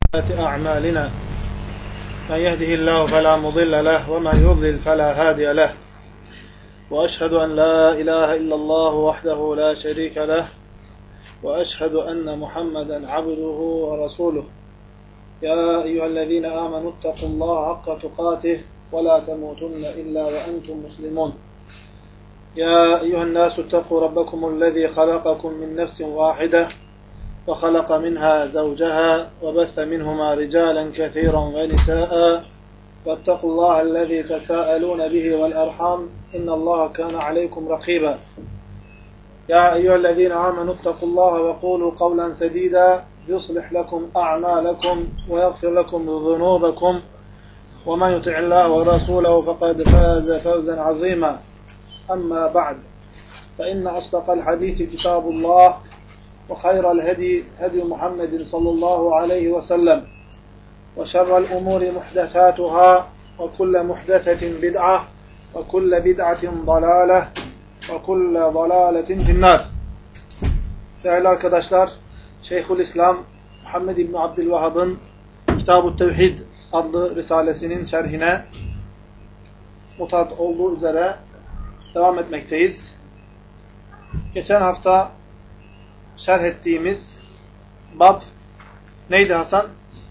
أعمالنا من يهده الله فلا مضل له ومن يضلل فلا هادي له وأشهد أن لا إله إلا الله وحده لا شريك له وأشهد أن محمدا عبده ورسوله يا أيها الذين آمنوا اتقوا الله حق تقاته ولا تموتن إلا وأنتم مسلمون يا أيها الناس اتقوا ربكم الذي خلقكم من نفس واحدة وخلق منها زوجها وبث منهما رجالا كثيرا ونساء واتقوا الله الذي تساءلون به والأرحام إن الله كان عليكم رقيبا يا أيها الذين آمنوا اتقوا الله وقولوا قولا سديدا يصلح لكم أعمالكم ويغفر لكم ذنوبكم ومن يطع الله ورسوله فقد فاز فوزا عظيما أما بعد فإن أصدق الحديث كتاب الله وخير الهدي هدي محمد صلى الله عليه وسلم وشر الأمور محدثاتها وكل محدثة بدعة وكل بدعة ضلالة وكل ضلالة في النار. Değerli arkadaşlar, Şeyhülislam Muhammed İbni Abdülvahhab'ın Kitab-ı Tevhid adlı risalesinin şerhine mutat olduğu üzere devam etmekteyiz. Geçen hafta şerh ettiğimiz bab neydi Hasan?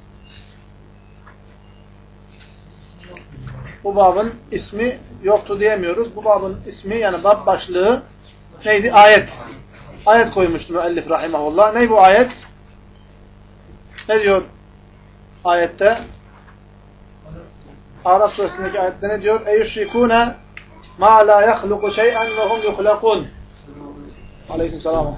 Bu babın ismi yoktu diyemiyoruz. Bu babın ismi yani bab başlığı neydi? Ayet. Ayet koymuştu müellif rahimahullah. Ne bu ayet? Ne diyor ayette? Araf suresindeki ayette ne diyor? Eyyüşrikûne mâ lâ yahluku şey'en ve hum yuhlakûn. Aleykümselam.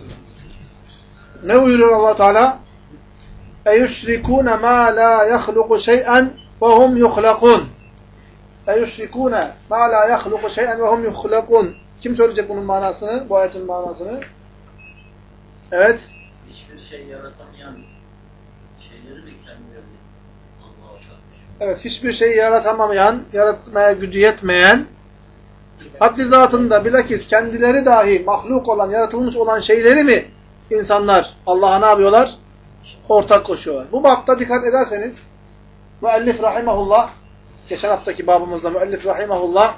Ne buyuruyor Allah Teala? Eyyüşrikûne mâ lâ yahluku şey'en ve hum yuhlakûn. Eyyüşrikûne mâ lâ yahluku şey'en ve hum yuhlakûn. Kim söyleyecek bunun manasını? Bu ayetin manasını? Evet. Hiçbir şey yaratamayan şeyleri mi kendileri Allah'a takmış? Evet, hiçbir şeyi yaratamayan, yaratmaya gücü yetmeyen, haddi zatında bilakis kendileri dahi mahluk olan, yaratılmış olan şeyleri mi insanlar Allah'a ne yapıyorlar? Ortak koşuyorlar. Bu bapta dikkat ederseniz müellif rahimahullah, geçen haftaki babımızda müellif rahimahullah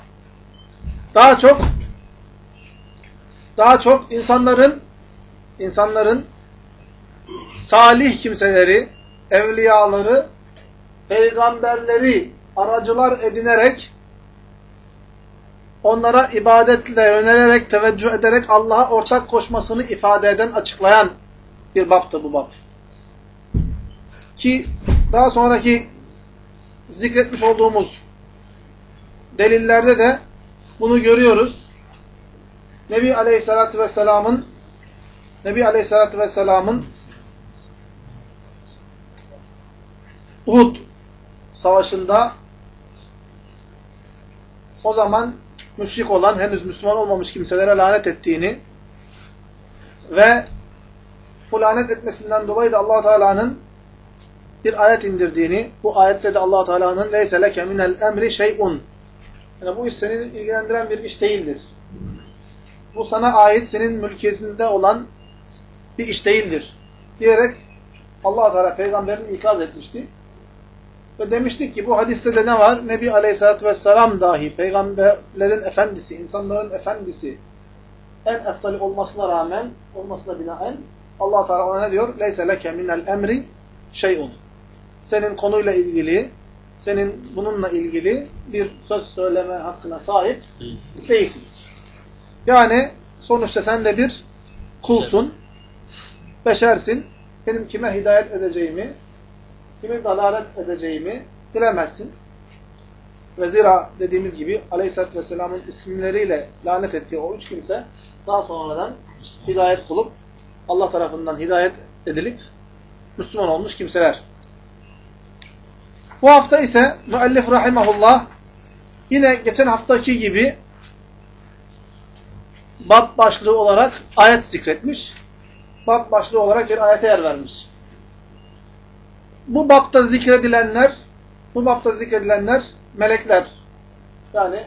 daha çok insanların salih kimseleri, evliyaları, peygamberleri aracılar edinerek, onlara ibadetle yönelerek, teveccüh ederek Allah'a ortak koşmasını ifade eden, açıklayan bir baptı bu bab. Ki daha sonraki zikretmiş olduğumuz delillerde de bunu görüyoruz. Nebi Aleyhisselatü Vesselam'ın Uhud savaşında o zaman müşrik olan, henüz Müslüman olmamış kimselere lanet ettiğini ve bu lanet etmesinden dolayı da Allah Teala'nın bir ayet indirdiğini, bu ayette de Allah Teala'nın "Leyse leke minel emri şey'un." Yani bu iş seni ilgilendiren bir iş değildir. Bu sana ait, senin mülkiyetinde olan bir iş değildir diyerek Allah Teala peygamberini ikaz etmişti. Ve demiştik ki bu hadiste de ne var? Nebi Aleyhisselatü Vesselam dahi peygamberlerin efendisi, insanların efendisi, en eftali olmasına binaen Allah Teala ona ne diyor? Leyse leke minel emri şey'un. Senin konuyla ilgili, senin bununla ilgili bir söz söyleme hakkına sahip değilsin. Yani sonuçta sen de bir kulsun, beşersin. Benim kime hidayet edeceğimi, kimi dalalet edeceğimi bilemezsin. Ve zira dediğimiz gibi Aleyhisselatü Vesselam'ın isimleriyle lanet ettiği o üç kimse daha sonradan hidayet bulup Allah tarafından hidayet edilip Müslüman olmuş kimseler. Bu hafta ise müellif rahimahullah yine geçen haftaki gibi bab başlığı olarak ayet zikretmiş. Bab başlığı olarak bir ayete yer vermiş. Bu babta zikredilenler melekler. Yani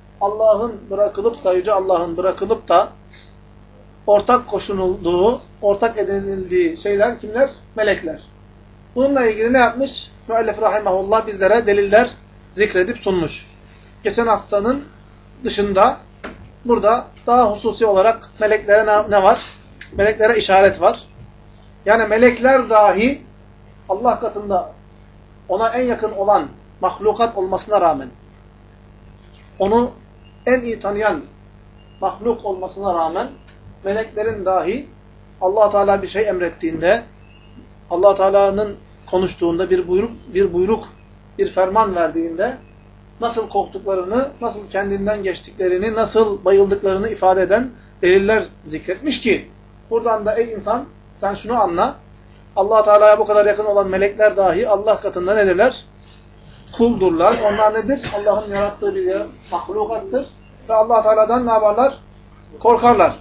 Yüce Allah'ın bırakılıp da ortak koşulduğu, ortak edinildiği şeyler kimler? Melekler. Bununla ilgili ne yapmış? Müellif rahimahullah bizlere deliller zikredip sunmuş. Geçen haftanın dışında burada daha hususi olarak meleklere ne var? Meleklere işaret var. Yani melekler dahi Allah katında ona en yakın olan mahlukat olmasına rağmen, onu en iyi tanıyan mahluk olmasına rağmen meleklerin dahi Allah Teala bir şey emrettiğinde, Allah Teala'nın konuştuğunda bir buyruk, bir ferman verdiğinde nasıl korktuklarını, nasıl kendinden geçtiklerini, nasıl bayıldıklarını ifade eden deliller zikretmiş ki buradan da ey insan sen şunu anla. Allah Teala'ya bu kadar yakın olan melekler dahi Allah katında nedirler? Kuldurlar. Onlar nedir? Allah'ın yarattığı bir mahlukattır. Ve Allah Teala'dan ne yaparlar? Korkarlar.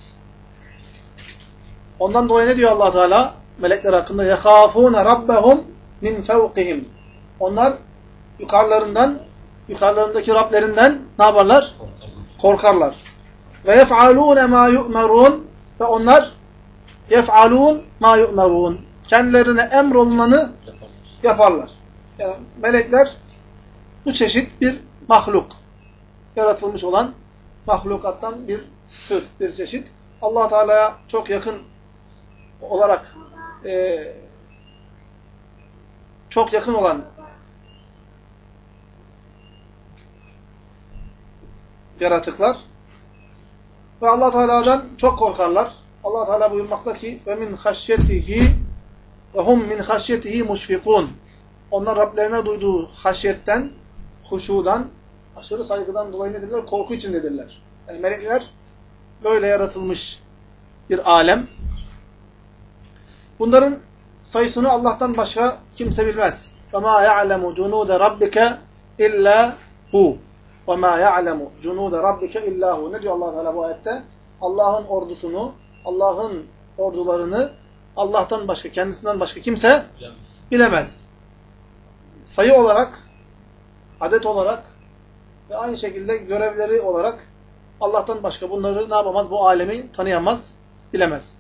Ondan dolayı ne diyor Allah Teala? Melekler hakkında يَخَافُونَ رَبَّهُمْ مِنْ فَوْقِهِمْ. Onlar yukarılarındaki Rablerinden ne yaparlar? Korkarlar. Ve يَفْعَلُونَ مَا يُؤْمَرُونَ. Ve onlar يَفْعَلُونَ مَا يُؤْمَرُونَ. Kendilerine emrolunanı yaparlar. Yani melekler bu çeşit bir mahluk. Yaratılmış olan mahlukattan bir tür, bir çeşit. Allah Teala'ya çok yakın olarak çok yakın olan yaratıklar ve Allah Teala'dan çok korkarlar. Allah Teala buyurmakta ki ve min haşyetihi ve hum min haşyetihi muşfikun. Onlar Rablerine duyduğu haşyetten, huşudan, aşırı saygıdan dolayı nedirler? Korku içindedirler. Yani melekler böyle yaratılmış bir alem. Bunların sayısını Allah'tan başka kimse bilmez. وَمَا يَعْلَمُ جُنُودَ رَبِّكَ اِلَّا هُ وَمَا يَعْلَمُ جُنُودَ رَبِّكَ اِلَّا هُ. Ne diyor Allah Teala bu ayette? Allah'ın ordusunu, Allah'ın ordularını Allah'tan başka, kendisinden başka kimse bilemez. Sayı olarak, adet olarak ve aynı şekilde görevleri olarak Allah'tan başka bunları ne yapamaz? Bu alemi tanıyamaz, bilemez.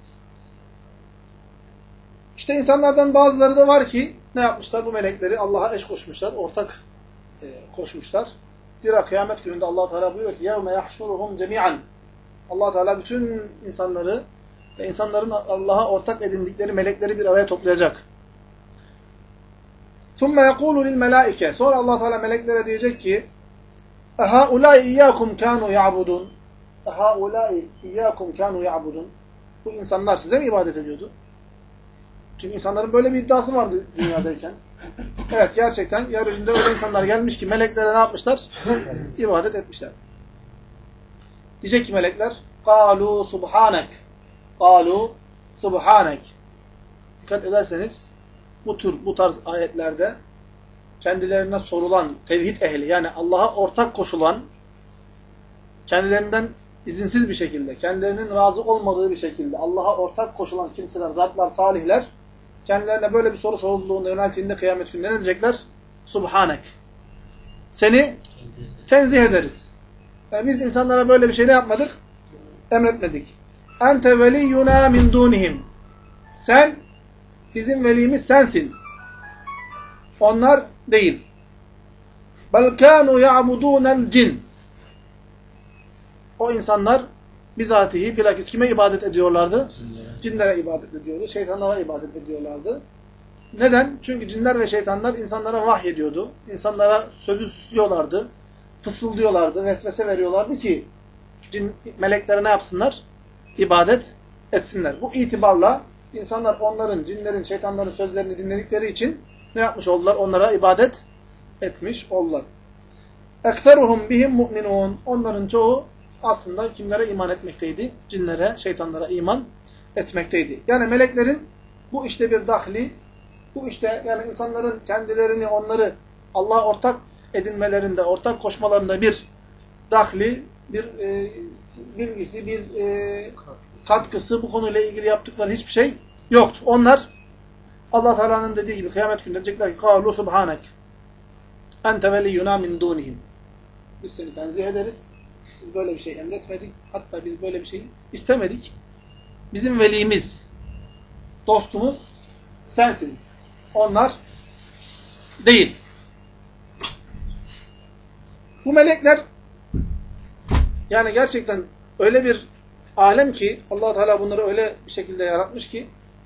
İşte insanlardan bazıları da var ki ne yapmışlar? Bu melekleri Allah'a eş koşmuşlar, ortak koşmuşlar. Zira kıyamet gününde Allah Teala buyuruyor ki يَوْمَ يَحْشُرُهُمْ جَمِيعًا. Allah Teala bütün insanları ve insanların Allah'a ortak edindikleri melekleri bir araya toplayacak. ثُمَّ يَقُولُ لِلْمَلَائِكَ. Sonra Allah Teala meleklere diyecek ki اَهَاُولَٰئِ اِيَّاكُمْ كَانُوا يَعْبُدُونَ. اَهَاُولَٰئِ اِيَّاكُمْ كَانُوا يَعْبُدُونَ. Bu insanlar size mi ibadet ediyordu? Çünkü insanların böyle bir iddiası vardı dünyadayken. Evet, gerçekten yeryüzünde öyle insanlar gelmiş ki meleklere ne yapmışlar? İbadet etmişler. Diyecek ki melekler قَالُوا سُبْحَانَكَ قَالُوا سُبْحَانَكَ. Dikkat ederseniz bu tarz ayetlerde kendilerine sorulan tevhid ehli, yani Allah'a ortak koşulan, kendilerinden izinsiz bir şekilde, kendilerinin razı olmadığı bir şekilde Allah'a ortak koşulan kimseler, zatlar, salihler, kendilerine böyle bir soru sorulduğunda, yöneltiğinde kıyamet günü ne diyecekler? Subhanek. Seni tenzih ederiz. Yani biz insanlara böyle bir şey ne yapmadık? Emretmedik. Ente veliyyuna min dunihim. Sen, bizim velimiz sensin. Onlar değil. Bel kânû ya'budûnel cin. O insanlar bizatihi bilakis kime ibadet ediyorlardı? Cinlere ibadet ediyordu. Şeytanlara ibadet ediyorlardı. Neden? Çünkü cinler ve şeytanlar insanlara vahyediyordu. İnsanlara sözü süslüyorlardı. Fısıldıyorlardı. Vesvese veriyorlardı ki meleklere ne yapsınlar? İbadet etsinler. Bu itibarla insanlar onların, cinlerin, şeytanların sözlerini dinledikleri için ne yapmış oldular? Onlara ibadet etmiş oldular. اَكْثَرُهُمْ بِهِمْ مُؤْمِنُونَ. Onların çoğu aslında kimlere iman etmekteydi? Cinlere, şeytanlara iman etmekteydi. Yani meleklerin bu işte bir dahli, bu işte yani insanların kendilerini, onları Allah'a ortak edinmelerinde, ortak koşmalarında bir dahli, bir bilgisi, bir katkısı, bu konuyla ilgili yaptıkları hiçbir şey yoktu. Onlar Allah Teala'nın dediği gibi kıyamet günü diyecekler ki قَالُوا سُبْحَانَكَ اَنْتَ وَلِيُّنَا مِنْ دُونِهِمْ. Biz seni tenzih ederiz. Biz böyle bir şey emretmedik. Hatta biz böyle bir şey istemedik. Bizim velimiz, dostumuz sensin. onlar değil. Bu melekler yani gerçekten öyle bir alem ki Allah Teala bunları öyle bir şekilde yaratmış ki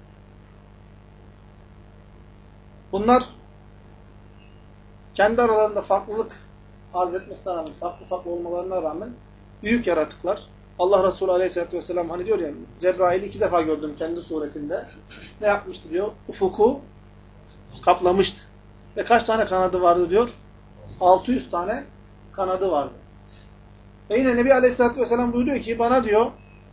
bunlar kendi aralarında farklılık arz etmesine rağmen, farklı olmalarına rağmen büyük yaratıklar. Allah Resulü Aleyhisselatü Vesselam hani diyor ya, Cebrail'i 2 defa gördüm kendi suretinde. Ne yapmıştı diyor? Ufuku kaplamıştı. Ve kaç tane kanadı vardı diyor? 600 tane kanadı vardı. Ve yine Nebi Aleyhisselatü Vesselam buyuruyor ki bana diyor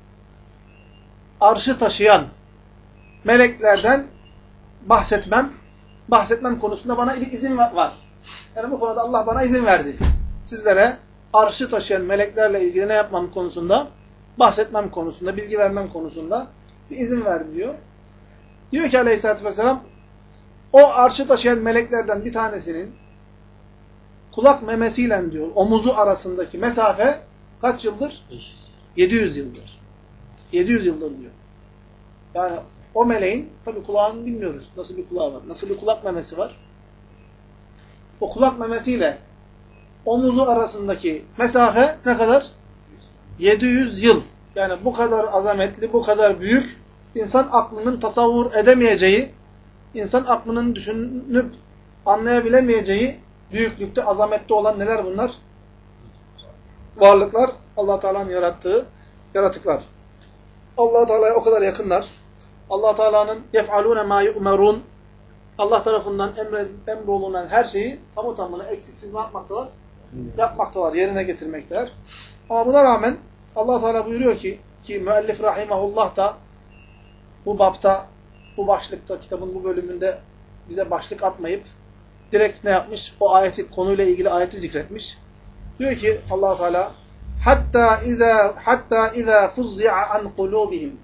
arşı taşıyan meleklerden bahsetmem konusunda bana izin var. Yani bu konuda Allah bana izin verdi. Sizlere arşı taşıyan meleklerle ilgili ne yapmam konusunda, bahsetmem konusunda, bilgi vermem konusunda bir izin verdi diyor. Diyor ki Aleyhisselatü Vesselam o arşı taşıyan meleklerden bir tanesinin kulak memesiyle diyor omuzu arasındaki mesafe kaç yıldır? 700 yıldır. 700 yıldır diyor. Yani o meleğin tabi kulağını bilmiyoruz. Nasıl bir kulağı var? Nasıl bir kulak memesi var? O kulak memesiyle omuzu arasındaki mesafe ne kadar? 700 yıl. Yani bu kadar azametli, bu kadar büyük, insan aklının tasavvur edemeyeceği, insan aklının düşünüp anlayabilemeyeceği büyüklükte, azamette olan neler bunlar? Varlıklar, Allah Teala'nın yarattığı yaratıklar. Allah Teala'ya o kadar yakınlar. Allah Teala'nın yef'alûne mâ yu'merûn, Allah tarafından emrolunan her şeyi tamamını eksiksiz ne yapmaktalar? Yapmaktalar, yerine getirmekteler. Ama buna rağmen Allah Teala buyuruyor ki müellif rahimahullah da bu bapta, bu başlıkta, kitabın bu bölümünde bize başlık atmayıp direkt ne yapmış? O ayeti, konuyla ilgili ayeti zikretmiş. Diyor ki Allah Teala hatta iza fuzzi'a an kulubihim,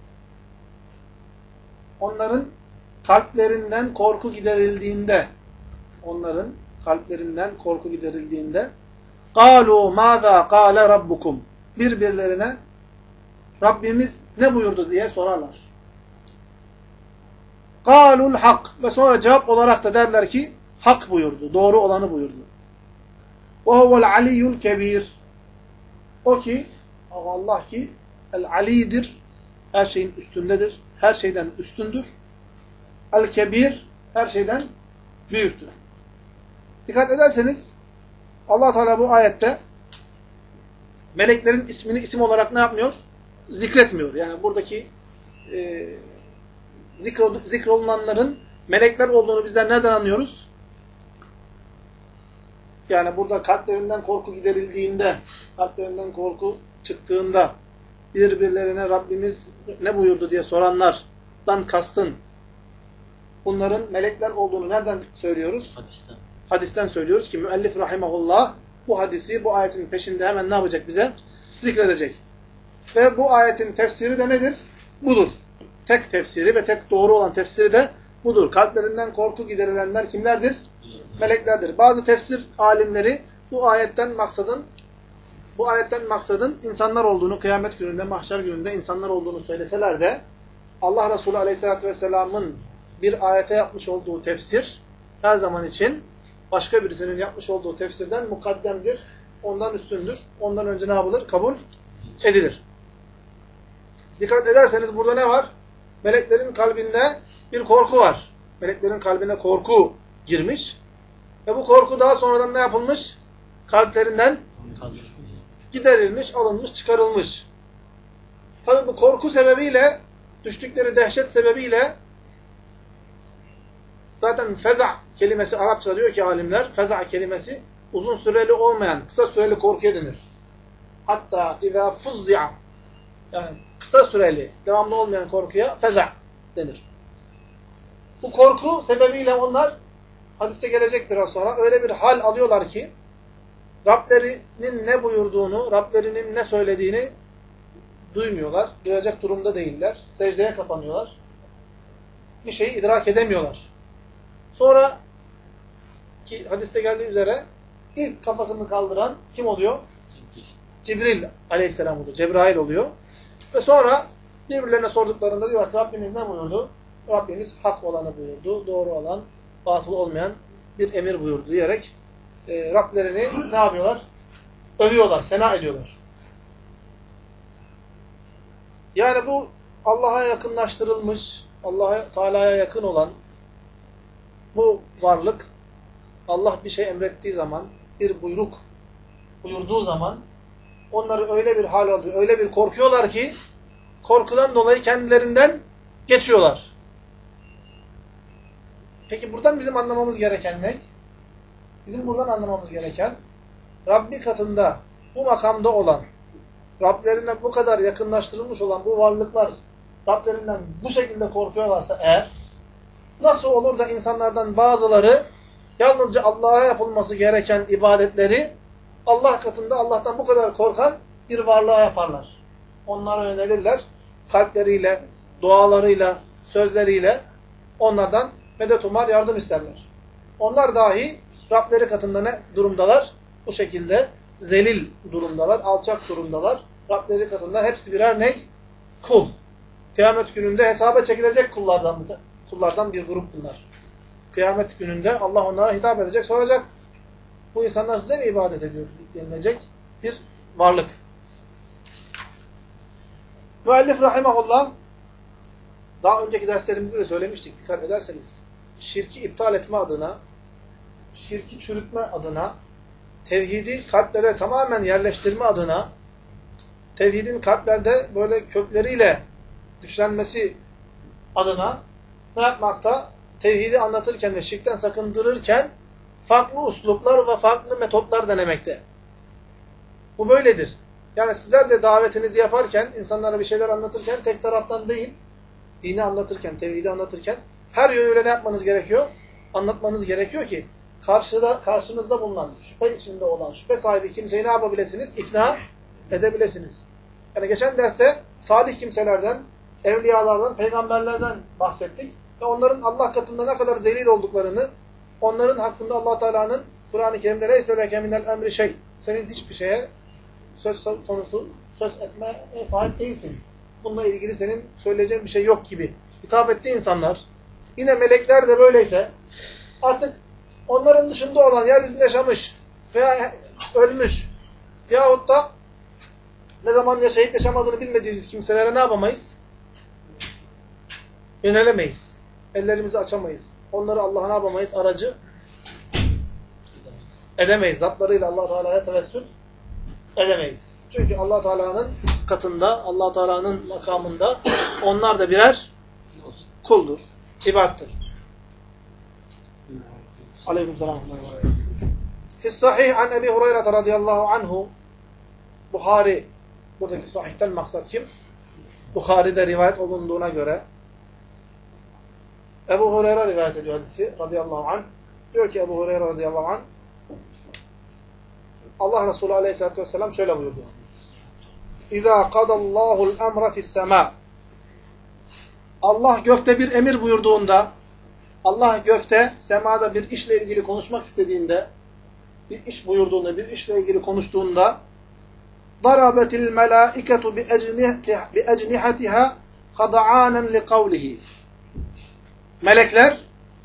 onların kalplerinden korku giderildiğinde قَالُوا مَاذَا قَالَ رَبُّكُمْ, birbirlerine Rabbimiz ne buyurdu diye sorarlar. قَالُوا الْحَقِّ, ve sonra cevap olarak da derler ki hak buyurdu, doğru olanı buyurdu. وَهُوَ الْعَلِيُّ الْكَب۪يرُ, o ki Allah ki el-alidir, her şeyin üstündedir, her şeyden üstündür. El-kebir, her şeyden büyüktür. Dikkat ederseniz Allah Teala bu ayette meleklerin ismini isim olarak ne yapmıyor? Zikretmiyor. Yani buradaki zikrolunanların melekler olduğunu bizler nereden anlıyoruz? Yani burada kalplerinden korku giderildiğinde, kalplerinden korku çıktığında birbirlerine Rabbimiz ne buyurdu diye soranlardan kastın bunların melekler olduğunu nereden söylüyoruz? Hadisten söylüyoruz ki müellif rahimahullah bu hadisi bu ayetin peşinde hemen ne yapacak bize? Zikredecek. Ve bu ayetin tefsiri de nedir? Budur. Tek tefsiri ve tek doğru olan tefsiri de budur. Kalplerinden korku giderilenler kimlerdir? Meleklerdir. Bazı tefsir alimleri bu ayetten maksadın insanlar olduğunu, kıyamet gününde, mahşer gününde insanlar olduğunu söyleseler de Allah Resulü Aleyhisselatü Vesselam'ın bir ayete yapmış olduğu tefsir her zaman için başka birisinin yapmış olduğu tefsirden mukaddemdir, ondan üstündür. Ondan önce ne yapılır? Kabul edilir. Dikkat ederseniz burada ne var? Meleklerin kalbinde bir korku var. Meleklerin kalbine korku girmiş. Ve bu korku daha sonradan ne yapılmış? Kalplerinden giderilmiş, alınmış, çıkarılmış. Tabi bu korku sebebiyle, düştükleri dehşet sebebiyle zaten feza kelimesi Arapçada diyor ki alimler, feza kelimesi uzun süreli olmayan, kısa süreli korkuya denir. Hatta izâ fuzzi'a, yani kısa süreli, devamlı olmayan korkuya feza denir. Bu korku sebebiyle onlar hadiste gelecek biraz sonra öyle bir hal alıyorlar ki Rablerinin ne buyurduğunu, Rablerinin ne söylediğini duymuyorlar. Duyacak durumda değiller. Secdeye kapanıyorlar. Bir şeyi idrak edemiyorlar. Sonra ki hadiste geldiği üzere ilk kafasını kaldıran kim oluyor? Cibril aleyhisselam oluyor. Cebrail oluyor. Ve sonra birbirlerine sorduklarında diyorlar ki Rabbimiz ne buyurdu? Rabbimiz hak olanı buyurdu. Doğru olan batıl olmayan bir emir buyurdu diyerek Rablerini ne yapıyorlar? Övüyorlar, sena ediyorlar. Yani bu Allah'a yakınlaştırılmış, Allah Teala'ya yakın olan bu varlık, Allah bir şey emrettiği zaman, bir buyruk buyurduğu zaman onları öyle bir hal alıyor, öyle bir korkuyorlar ki korkudan dolayı kendilerinden geçiyorlar. Peki buradan bizim anlamamız gereken ne? Bizim buradan anlamamız gereken Rabbi katında bu makamda olan, Rablerine bu kadar yakınlaştırılmış olan bu varlıklar Rablerinden bu şekilde korkuyorlarsa eğer, nasıl olur da insanlardan bazıları yalnızca Allah'a yapılması gereken ibadetleri Allah katında Allah'tan bu kadar korkan bir varlığa yaparlar. Onlara yönelirler. Kalpleriyle, dualarıyla, sözleriyle onlardan medet umar, yardım isterler. Onlar dahi Rableri katında ne durumdalar? Bu şekilde zelil durumdalar, alçak durumdalar. Rableri katında hepsi birer ne? Kul. Kıyamet gününde hesaba çekilecek kullardan bir grup bunlar. Kıyamet gününde Allah onlara hitap edecek, soracak. Bu insanlar size mi ibadet ediyor denilecek bir varlık. Müellif rahimahullah, daha önceki derslerimizde de söylemiştik, dikkat ederseniz, şirki iptal etme adına, şirki çürütme adına, tevhidi kalplere tamamen yerleştirme adına, tevhidin kalplerde böyle kökleriyle güçlenmesi adına ne yapmakta? Tevhidi anlatırken ve şirkten sakındırırken farklı usluplar ve farklı metotlar denemekte. Bu böyledir. Yani sizler de davetinizi yaparken, insanlara bir şeyler anlatırken tek taraftan değil, dini anlatırken, tevhidi anlatırken her yönüyle ne yapmanız gerekiyor? Anlatmanız gerekiyor ki karşınızda bulunan, şüphe içinde olan, şüphe sahibi kimseyi ne yapabilirsiniz? İkna edebilirsiniz. Yani geçen derste salih kimselerden, evliyalardan, peygamberlerden bahsettik. Ve onların Allah katında ne kadar zelil olduklarını, onların hakkında Allah Teala'nın Kur'an-ı Kerim'de "Leyse leke minel emri şey", senin hiçbir şeye söz etmeye sahip değilsin. Bununla ilgili senin söyleyeceğin bir şey yok gibi hitap etti insanlar. Yine melekler de böyleyse artık onların dışında olan, yeryüzünde yaşamış veya ölmüş yahut da ne zaman yaşayıp yaşamadığını bilmediğimiz kimselere ne yapamayız? Yönelemeyiz. Ellerimizi açamayız. Onları Allah'a ne yapamayız? Aracı edemeyiz. Zatlarıyla Allah Teala'ya tevessül edemeyiz. Çünkü Allah Teala'nın katında, Allah Teala'nın makamında onlar da birer kuldur, ibattır. Aleykümselam. Fis-sahih an Ebi Hureyre radıyallahu anhu, Buhari, buradaki sahihten maksat kim? Buhari'de rivayet olunduğuna göre Ebu Hureyre rivayet ediyor hadisi radıyallahu anh. Diyor ki Ebu Hureyre radıyallahu anh, Allah Resulü aleyhissalatü vesselam şöyle buyurdu. İzâ kadallâhu'l emre fis-semâ. Allah gökte bir emir buyurduğunda, Allah gökte, semada bir işle ilgili konuşmak istediğinde, bir iş buyurduğunda, bir işle ilgili konuştuğunda, darabetil melâiketu bi ecnihatiha kada'ânen li kavlihi. Melekler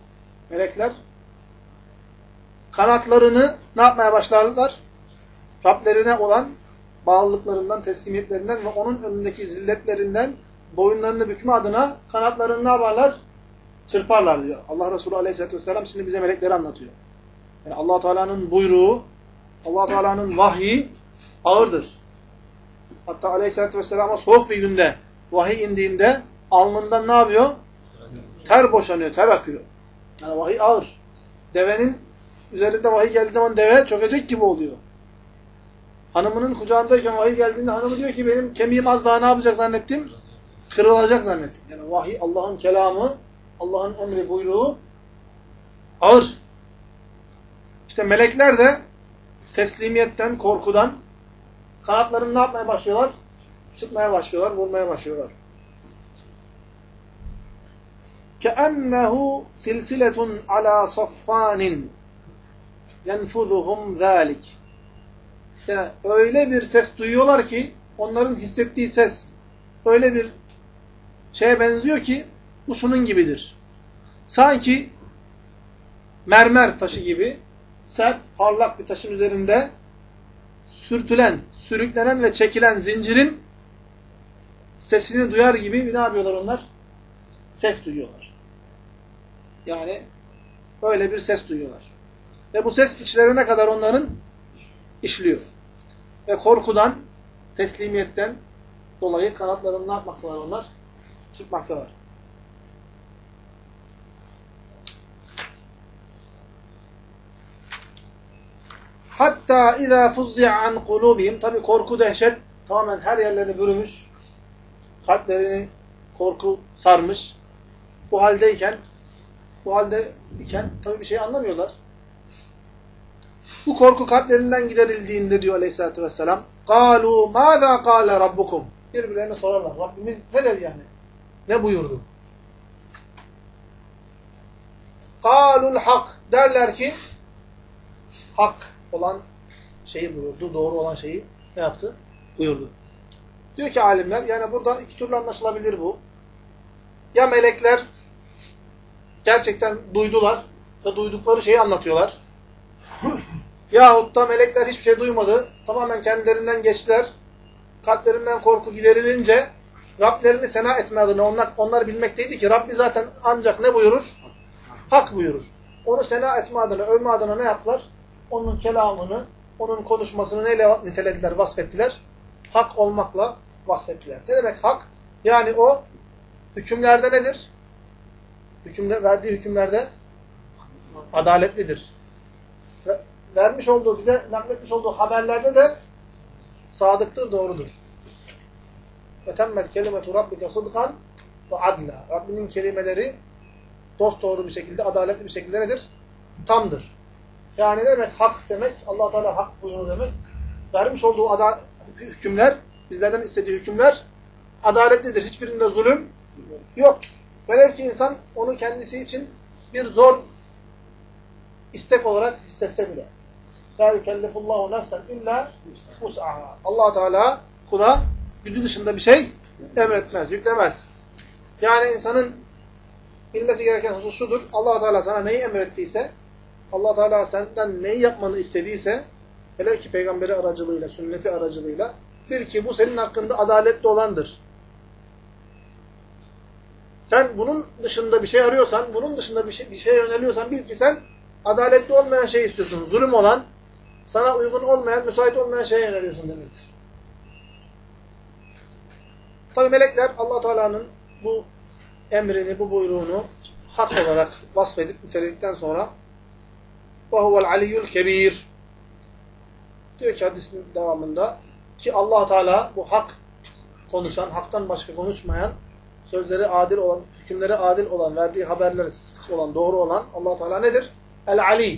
kanatlarını ne yapmaya başlarlar? Rablerine olan bağlılıklarından, teslimiyetlerinden ve onun önündeki zilletlerinden boyunlarını bükme adına kanatlarını ne yaparlar? Çırparlar diyor. Allah Resulü Aleyhisselatü Vesselam şimdi bize melekleri anlatıyor. Yani Allah Teala'nın buyruğu, Allah Teala'nın vahyi ağırdır. Hatta Aleyhisselatü Vesselam'a soğuk bir günde vahiy indiğinde alnından ne yapıyor? Ter boşanıyor, ter akıyor. Yani vahiy ağır. Devenin üzerinde vahiy geldiği zaman deve çökecek gibi oluyor. Hanımının kucağındayken vahiy geldiğinde hanımı diyor ki benim kemiğim az daha ne yapacak zannettim? Kırılacak zannettim. Yani vahiy, Allah'ın kelamı, Allah'ın emri, buyruğu ağır. İşte melekler de teslimiyetten, korkudan kanatlarını ne yapmaya başlıyorlar? Çıkmaya başlıyorlar, vurmaya başlıyorlar. كَأَنَّهُ سِلْسِلَةٌ عَلَى صَفَّانٍ يَنْفُذُهُمْ ذَٰلِكِ. Yani öyle bir ses duyuyorlar ki, onların hissettiği ses öyle bir şeye benziyor ki, bu şunun gibidir. Sanki mermer taşı gibi sert, parlak bir taşın üzerinde sürtülen, sürüklenen ve çekilen zincirin sesini duyar gibi ne yapıyorlar onlar? Ses duyuyorlar. Yani öyle bir ses duyuyorlar. Ve bu ses içlerine kadar onların işliyor. Ve korkudan, teslimiyetten dolayı kanatlarını ne yapmaktalar onlar? Çırpmaktalar. Hatta izâ fuzzi'a an kulûbihim. Tabi korku, dehşet tamamen her yerlerini bürümüş. Kalplerini korku sarmış. Bu haldeyken tabi bir şey anlamıyorlar. Bu korku kalplerinden giderildiğinde diyor Aleyhisselatü Vesselam, قَالُوا مَاذَا قَالَ رَبُّكُمْ Birbirlerine sorarlar. Rabbimiz ne dedi yani? Ne buyurdu? قَالُوا الْحَقِّ Derler ki, hak olan şeyi buyurdu, doğru olan şeyi ne yaptı? Buyurdu. Diyor ki alimler, yani burada iki türlü anlaşılabilir bu. Ya melekler gerçekten duydular ve duydukları şeyi anlatıyorlar. Yahut da melekler hiçbir şey duymadı. Tamamen kendilerinden geçtiler. Kalplerinden korku giderilince Rablerini sena etme adına onlar bilmekteydi ki Rabbi zaten ancak ne buyurur? Hak buyurur. Onu sena etme adına, övme adına ne yaptılar? Onun kelamını, onun konuşmasını neyle nitelediler, vasfettiler? Hak olmakla vasfettiler. Ne demek hak? Yani o hükümlerde nedir? Verdiği hükümlerde adaletlidir. Vermiş olduğu, bize nakletmiş olduğu haberlerde de sadıktır, doğrudur. Ve temmet kelimetu rabbike sıdkan ve adla. Rabbinin kelimeleri dosdoğru bir şekilde, adaletli bir şekilde nedir? Tamdır. Yani ne demek hak demek? Allah Teala hak buyurur demek. Vermiş olduğu hükümler, bizlerden istediği hükümler adaletlidir. Hiçbirinde zulüm yoktur. Velev ki insan onu kendisi için bir zor istek olarak hissetse bile. لَا يُكَلِّفُ اللّٰهُ نَفْسًا اِلَّا وُسْعَهَا Allah Teala kula gücü dışında bir şey emretmez, yüklemez. Yani insanın bilmesi gereken husus şudur. Allah Teala sana neyi emrettiyse, Allah Teala senden neyi yapmanı istediyse, hele ki peygamberi aracılığıyla, sünneti aracılığıyla, bil ki bu senin hakkında adaletli olandır. Sen bunun dışında bir şey arıyorsan, bunun dışında bir şeye yöneliyorsan bil ki sen adaletli olmayan şeyi istiyorsun. Zulüm olan, sana uygun olmayan, müsait olmayan şeye yöneliyorsun demektir. Tabi melekler Allah Teala'nın bu emrini, bu buyruğunu hak olarak vasfedip niteledikten sonra وَهُوَ الْعَلِيُّ الْكَب۪يرِ diyor ki hadisin devamında ki Allah Teala bu hak konuşan, haktan başka konuşmayan, sözleri adil olan, hükümleri adil olan, verdiği haberleri sıdk olan, doğru olan Allah Teala nedir? El-Ali.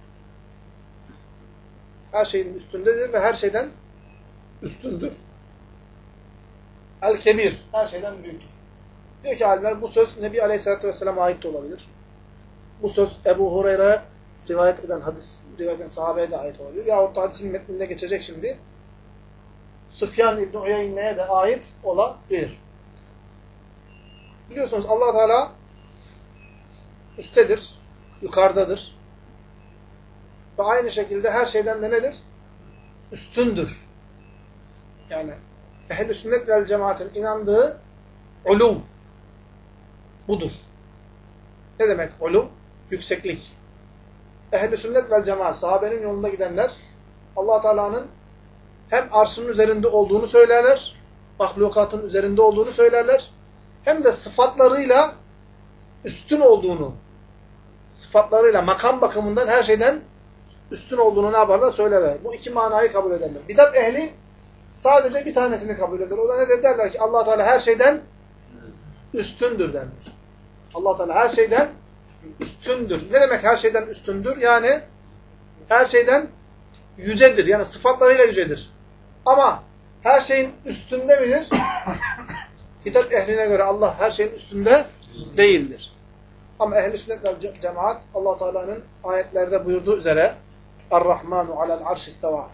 Her şeyin üstündedir ve her şeyden üstündür. El-Kebir. Her şeyden büyüktür. Diyor ki alimler bu söz Nebi Aleyhisselatü Vesselam'a ait de olabilir. Bu söz Ebu Hureyre rivayet eden sahabeye de ait olabilir. Yahut da hadisin metninde geçecek şimdi. Süfyan İbni Uyeyne'ye de ait olabilir. Biliyorsunuz Allah Teala üsttedir, yukarıdadır. Ve aynı şekilde her şeyden de nedir? Üstündür. Yani ehl-i sünnet vel cemaatin inandığı uluv budur. Ne demek uluv? Yükseklik. Ehl-i sünnet vel cemaat, sahabenin yolunda gidenler Allah Teala'nın hem arşının üzerinde olduğunu söylerler, mahlukatın üzerinde olduğunu söylerler, hem de sıfatlarıyla üstün olduğunu, sıfatlarıyla makam bakımından her şeyden üstün olduğunu ne yaparlar? Söylerler. Bu iki manayı kabul ederler. Bidat ehli sadece bir tanesini kabul eder. O da nedir? Derler ki Allah Teala her şeyden üstündür derler. Allah Teala her şeyden üstündür. Ne demek her şeyden üstündür? Yani her şeyden yücedir. Yani sıfatlarıyla yücedir. Ama her şeyin üstünde midir? Bidat ehline göre Allah her şeyin üstünde değildir. Ama ehl-i sünnet ve cemaat Allah Teala'nın ayetlerde buyurduğu üzere Er-Rahmanu alel arş isteva.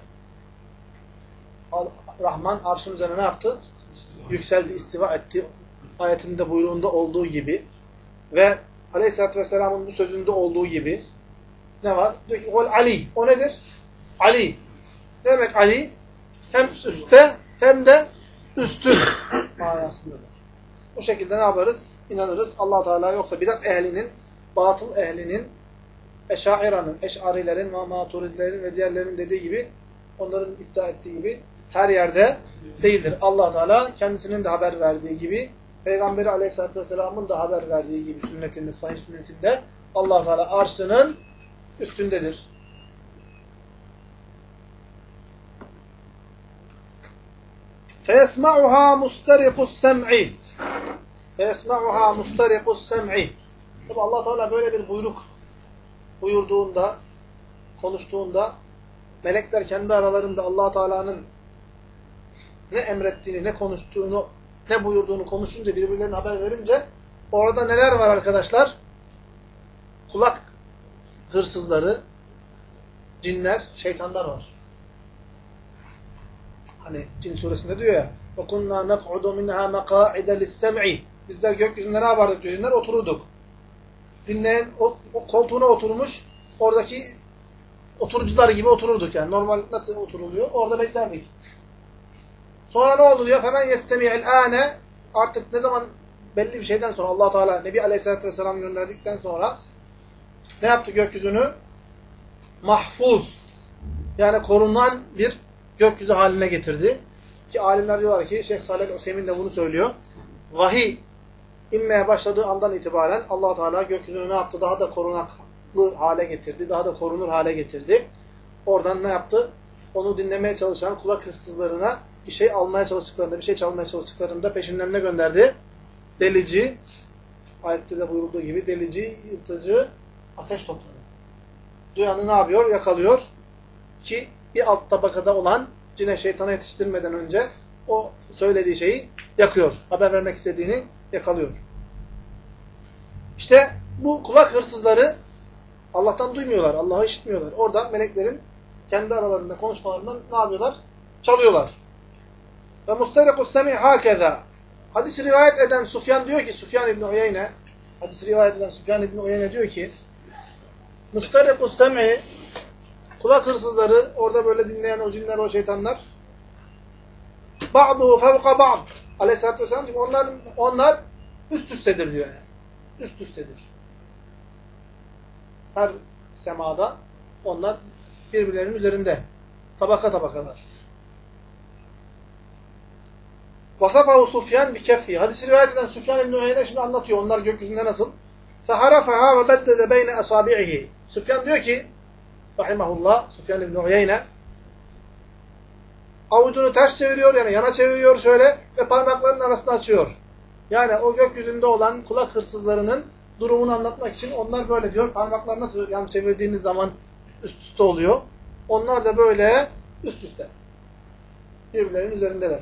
Rahman arşın üzerine ne yaptı? Yükseldi, istiva etti. Ayetinde buyruğunda olduğu gibi ve Aleyhisselatü Vesselam'ın bu sözünde olduğu gibi ne var? Diyor ki Vel Ali. O nedir? Ali. Ne demek Ali? Hem üstte hem de üstün manasındadır. Bu şekilde ne yaparız? İnanırız. Allah Teala yoksa bidat ehlinin, batıl ehlinin, Eşaira'nın, Eş'arilerin, Maturidilerin ve diğerlerinin dediği gibi, onların iddia ettiği gibi her yerde değildir. Allah Teala kendisinin de haber verdiği gibi, Peygamberi Aleyhisselatü Vesselam'ın da haber verdiği gibi sünnetinde, sahih sünnetinde Allah Teala arşının üstündedir. فَيَسْمَعُهَا مُسْتَرِقُ السَّمْعِ فَيَسْمَعُهَا مُسْتَرِقُ السَّمْعِ Tabi Allah Teala böyle bir buyruk buyurduğunda, konuştuğunda, melekler kendi aralarında Allah Teala'nın ne emrettiğini, ne konuştuğunu, ne buyurduğunu konuşunca, birbirlerine haber verince, orada neler var arkadaşlar? Kulak hırsızları, cinler, şeytanlar var. Hani Cin suresinde diyor ya, وَكُنَّا نَقْعُدُ مِنْهَا مَقَاعِدَ لِلسَّمْعِ Bizler gökyüzünde ne yapardık diyor cinler? Otururduk. Dinleyen, o koltuğuna oturmuş, oradaki oturucular gibi otururduk yani. Normal nasıl oturuluyor? Orada beklerdik. Sonra ne oldu diyor? Hemen يَسْتَمِعِ الْآنَ Artık ne zaman belli bir şeyden sonra Allah Teala Nebi Aleyhisselatü Vesselam gönderdikten sonra ne yaptı gökyüzünü? Mahfuz. Yani korunan bir gökyüzü haline getirdi. Ki alimler diyorlar ki, Şeyh Salih el-Useymin de bunu söylüyor. Vahiy inmeye başladığı andan itibaren Allah Teala gökyüzünü ne yaptı? Daha da korunaklı hale getirdi. Daha da korunur hale getirdi. Oradan ne yaptı? Onu dinlemeye çalışan kulak hırsızlarına bir şey almaya çalıştıklarında, bir şey çalmaya çalıştıklarında peşinden ne gönderdi? Delici, ayette de buyurulduğu gibi delici, yırtıcı ateş topları. Duyanı ne yapıyor? Yakalıyor. Ki bir alt tabakada olan cine şeytana yetiştirmeden önce o söylediği şeyi yakıyor. Haber vermek istediğini yakalıyor. İşte bu kulak hırsızları Allah'tan duymuyorlar. Allah'ı işitmiyorlar. Orada meleklerin kendi aralarında konuşmalarından ne yapıyorlar? Çalıyorlar. Ve mustariqus semi hakeza. Hadis rivayet eden Sufyan diyor ki, Sufyan İbni Uyeyne, hadis rivayet eden Sufyan İbni Uyeyne diyor ki, mustariqus semi, kulak hırsızları, orada böyle dinleyen o cinler, o şeytanlar, ba'duhu fevka ba'd. Aleyhisselatü Vesselam diyor, onlar üst üstedir diyor yani. Üst üstedir. Her semada onlar birbirlerinin üzerinde. Tabaka tabakalar. Vasafahu Sufyan bi keffi. Hadis-i rivayet eden Sufyan İbni Uyeyne şimdi anlatıyor. Onlar gökyüzünde nasıl? Feharafaha ve beddede beyne asabi'ihi. Sufyan diyor ki, rahimahullah, Sufyan İbni Uyeyne, avucunu ters çeviriyor, yani yana çeviriyor şöyle ve parmaklarının arasını açıyor. Yani o gökyüzünde olan kulak hırsızlarının durumunu anlatmak için onlar böyle diyor. Parmaklar nasıl yan çevirdiğiniz zaman üst üste oluyor. Onlar da böyle üst üste. Birbirlerinin üzerindeler.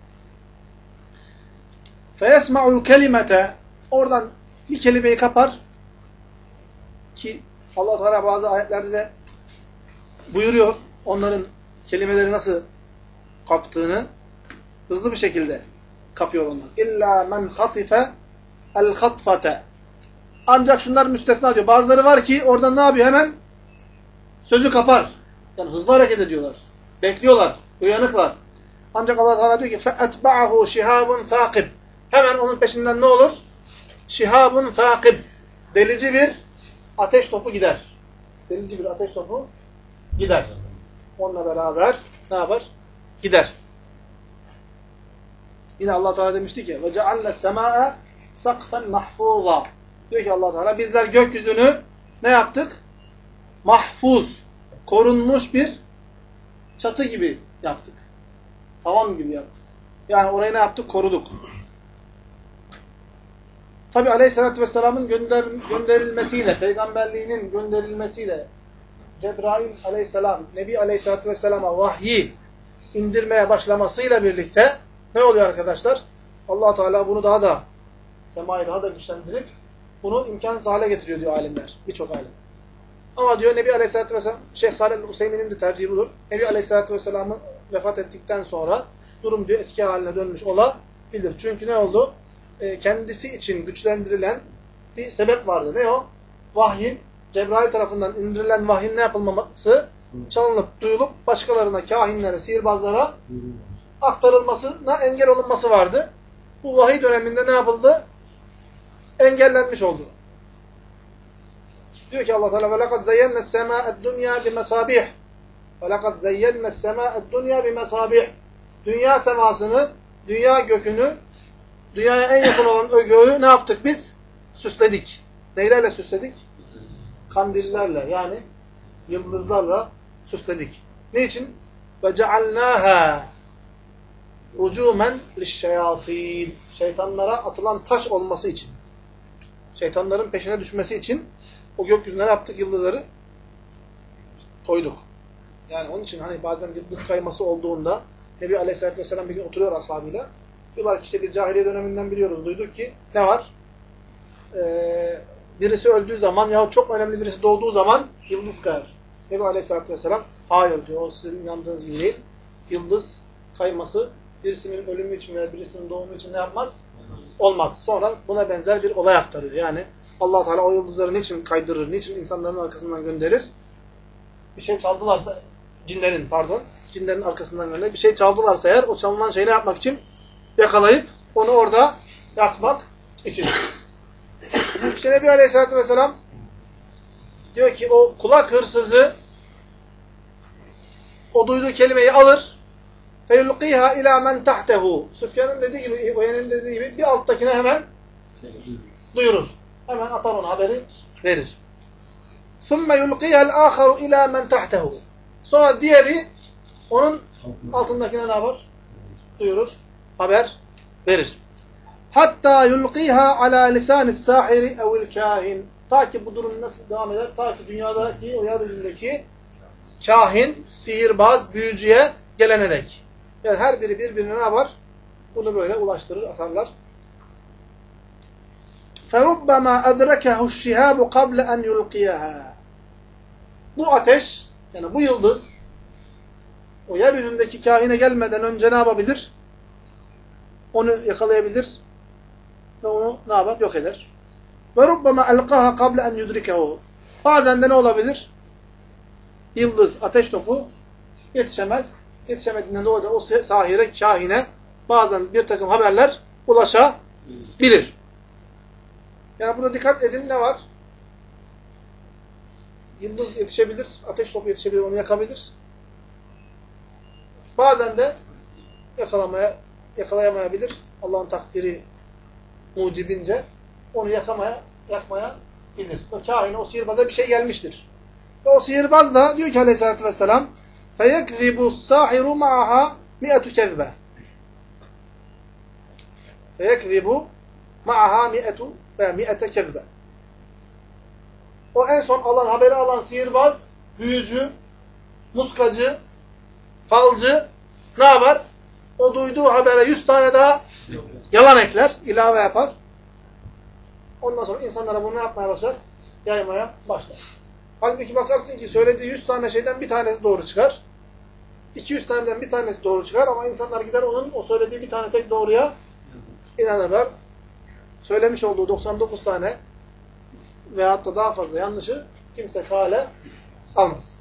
فَيَسْمَعُ الْكَلِمَةَ Oradan bir kelimeyi kapar ki Allah Teala bazı ayetlerde de buyuruyor onların kelimeleri nasıl kaptığını, hızlı bir şekilde kapıyor onlar. İlla men hatife el hatfate. Ancak şunlar müstesna diyor. Bazıları var ki oradan ne yapıyor? Hemen sözü kapar. Yani hızlı hareket ediyorlar. Bekliyorlar. Uyanıklar. Ancak Allah Teala diyor ki fe'etba'ahu şihabun thaqib. Hemen onun peşinden ne olur? Şihabun thaqib. Delici bir ateş topu gider. Delici bir ateş topu gider. Onunla beraber ne yapar? Gider. Yine Allah Teala demişti ki ve cealne semâe sakfen mahfûzâ. Diyor ki Allah Teala bizler gökyüzünü ne yaptık? Mahfuz, korunmuş bir çatı gibi yaptık. Tavan gibi yaptık. Yani orayı ne yaptık? Koruduk. Tabi Aleyhisselatü Vesselam'ın gönderilmesiyle, peygamberliğinin gönderilmesiyle Cebrail Aleyhisselam, Nebi Aleyhisselatü Vesselam'a vahyi indirmeye başlamasıyla birlikte ne oluyor arkadaşlar? Allah Teala bunu daha da semayı daha da güçlendirip bunu imkansız hale getiriyor diyor alimler. Birçok alim. Ama diyor Nebi Aleyhisselatü Vesselam, Şeyh Salih el-Useymin'in de tercihi budur. Nebi Aleyhisselatü Vesselam'ı vefat ettikten sonra durum diyor eski haline dönmüş olabilir. Çünkü ne oldu? Kendisi için güçlendirilen bir sebep vardı. Ne o? Vahyin Cebrail tarafından indirilen vahyin ne yapılmaması? Çalınıp, duyulup başkalarına, kahinlere, sihirbazlara aktarılmasına engel olunması vardı. Bu vahiy döneminde ne yapıldı? Engellenmiş oldu. Diyor ki Allah Teala وَلَقَدْ زَيَّنَّ السَّمَاءَ الدُّنْيَا بِمَصَابِيحِ وَلَقَدْ زَيَّنَّ السَّمَاءَ الدُّنْيَا بِمَصَابِيحِ Dünya semasını, dünya gökünü, dünyaya en yakın olan o göğü ne yaptık biz? Süsledik. Neylerle süsledik? Kandillerle, yani yıldızlarla süsledik. Niçin? وَجَعَلْنَاهَا رُجُومًا لِلشَّيَاطِينَ Şeytanlara atılan taş olması için. Şeytanların peşine düşmesi için o gökyüzüne yaptık? Yıldızları koyduk. Yani onun için hani bazen yıldız kayması olduğunda Nebi Aleyhisselatü Vesselam bir gün oturuyor ashabıyla. Diyorlar ki işte bir cahiliye döneminden biliyoruz, duyduk ki ne var? Birisi öldüğü zaman yahut çok önemli birisi doğduğu zaman yıldız kayar. Nebi Aleyhisselatü Vesselam hayır diyor, o sizin inandığınız gibi değil. Yıldız kayması birisinin ölümü için veya birisinin doğumu için ne yapmaz? Olmaz. Sonra buna benzer bir olay aktarıyor. Yani Allah Teala o yıldızları niçin kaydırır, niçin insanların arkasından gönderir? Bir şey çaldılarsa, cinlerin arkasından gönderir. Bir şey çaldılarsa eğer, o çalınan şeyi yapmak için yakalayıp onu orada yakmak için. İşte Nebi Aleyhisselatü Vesselam diyor ki o kulak hırsızı o duyduğu kelimeyi alır فَيُلْقِيهَا اِلَى مَنْ تَحْتَهُ Süfyan'ın dediği gibi, Oyen'in dediği gibi bir alttakine hemen duyurur. Hemen atar ona haberi verir. ثُمَّ يُلْقِيهَا الْآخَرُ اِلَى مَنْ تَحْتَهُ Sonra diğeri onun altındakine ne yapar? Duyurur, haber verir. Hatta yulqiha ala lisanis sahiri evil kahin. Ta ki bu durum nasıl devam eder? Ta ki dünyadaki, o yeryüzündeki kahin, sihirbaz, büyücüye gelene dek. Yani her biri birbirine ne yapar? Bunu böyle ulaştırır, atarlar. فَرُبَّمَا أَدْرَكَهُ الشِّهَابُ قَبْلَ أَنْ يُلْقِيَهَا Bu ateş, yani bu yıldız, o yeryüzündeki kahine gelmeden önce ne yapabilir? Onu yakalayabilir ve onu ne yapar? Yok eder. وَرُبَّمَا أَلْقَاهَا قَبْلَ أَنْ يُدْرِكَهُ Bazen de ne olabilir? Yıldız, ateş topu yetişemez. Yetişemediğinden dolayı da o sahire, kahine bazen bir takım haberler ulaşabilir. Yani burada dikkat edin, ne var? Yıldız yetişebilir, ateş topu yetişebilir, onu yakabilir. Bazen de yakalayamayabilir. Allah'ın takdiri mucibince onu yakmaya bilir. O kahine, o sihirbaza bir şey gelmiştir. Ve o sihirbaz da diyor ki Aleyhisselatü Vesselam فَيَكْذِبُ السَّاحِرُ مَعَهَا مِئَةُ كَذْبَ فَيَكْذِبُ مَعَهَا مِئَةَ كَذْبَ O en son haberi alan sihirbaz, büyücü, muskacı, falcı ne yapar? O duyduğu habere 100 tane daha yalan ekler, ilave yapar. Ondan sonra insanlara bunu ne yapmaya başlar? Yaymaya başlar. Halbuki bakarsın ki söylediği 100 tane şeyden bir tanesi doğru çıkar. 200 taneden bir tanesi doğru çıkar ama insanlar gider onun o söylediği bir tane tek doğruya inanırlar. Söylemiş olduğu 99 tane veyahut da daha fazla yanlışı kimse kale almaz.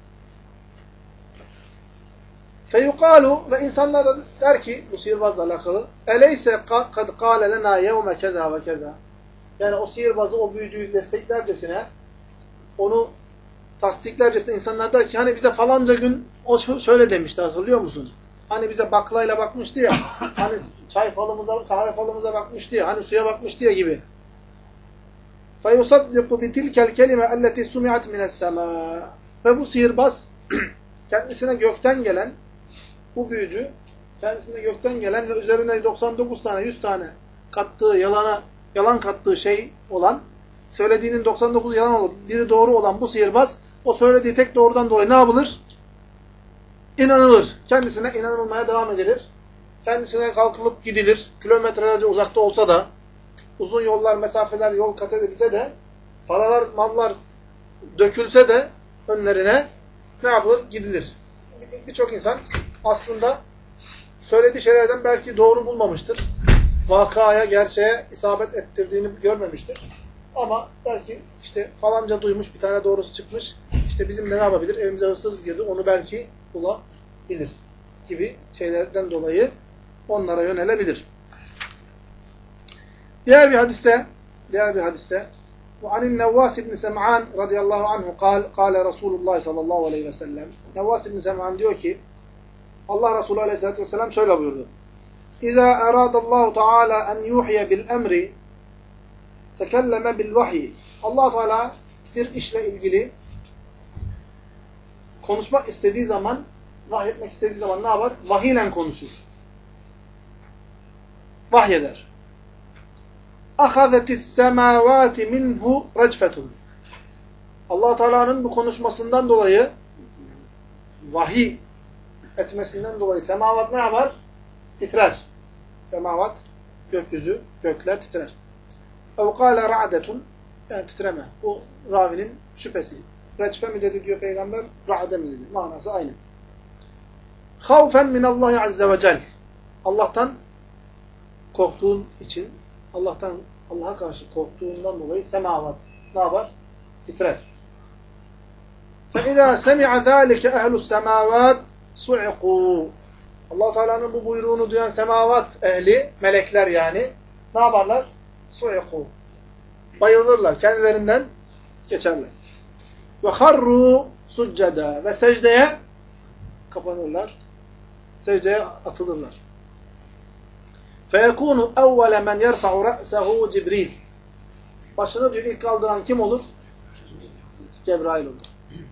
Feyukalu ve insanlar da der ki bu sihirbazla alakalı eleyse kad kâle lenâ yevme keza ve keza yani o sihirbazı, o büyücüyü desteklercesine, onu tasdiklercesine insanlar der ki hani bize falanca gün o şöyle demişti, hatırlıyor musun? Hani bize baklayla bakmıştı ya, hani çay falımıza, kahve falımıza bakmıştı ya, hani suya bakmıştı ya gibi. فَيُصَدِّقُ بِتِلْكَ الْكَلِمَ اَلَّتِي سُمِعَتْ مِنَ السَّمَاءِ Ve bu sihirbaz kendisine gökten gelen, bu büyücü kendisine gökten gelen ve üzerinde 99 tane, 100 tane kattığı, yalan kattığı şey olan, söylediğinin 99 yalan olup biri doğru olan bu sihirbaz, o söylediği tek doğrudan dolayı ne yapılır? İnanılır. Kendisine inanılmaya devam edilir. Kendisine kalkılıp gidilir. Kilometrelerce uzakta olsa da, uzun yollar, mesafeler yol kat edilse de, paralar, mallar dökülse de önlerine ne yapılır? Gidilir. Birçok insan aslında söylediği şeylerden belki doğru bulmamıştır. Vakaya, gerçeğe isabet ettirdiğini görmemiştir. Ama der ki işte falanca duymuş, bir tane doğrusu çıkmış. İşte bizim de ne yapabilir? Evimize hırsız girdi, onu belki bulabilir gibi şeylerden dolayı onlara yönelebilir. Diğer bir hadiste وعن النواس بن سمعان رضي الله عنه قال رسول الله sallallahu aleyhi ve sellem. Nevvas ibn Sem'an diyor ki Allah Resulü aleyhissalatü vesselam şöyle buyurdu. İzâ erâdallâhu teâlâ en yuhye bil emri tekelleme bil vahyi. Allah Teala bir işle ilgili konuşmak istediği zaman, vahyetmek istediği zaman ne yapar? Vahiyle konuşur. Vahyeder. Ahazetis semavati minhu recfetun. Allah Teala'nın bu konuşmasından dolayı, vahiy etmesinden dolayı semavat ne yapar? Titrer. Semavat, gökyüzü, gökler titrer. Ev kâle ra'detun, yani titreme. Bu ravinin şüphesi. Recfe mi dedi diyor Peygamber, ra'de mi dedi. Manası aynı. Havfen minallahi azze ve cel. Allah'tan korktuğun için, Allah'a karşı korktuğundan dolayı semavat ne yapar? Titrer. فَاِذَا سَمِعَ ذَٰلِكَ اَهْلُ السَّمَاوَاتِ سُعِقُوا. Allah Teala'nın bu buyruğunu duyan semavat ehli, melekler yani, ne yaparlar? Su'iku. Bayılırlar, kendilerinden geçerler. Ve harru succeda. Ve secdeye kapanırlar. Secdeye atılırlar. Feyekûnu evvele men yerfa'u ra'sehu Cibril. Başını diyor ilk kaldıran kim olur? Cebrail olur.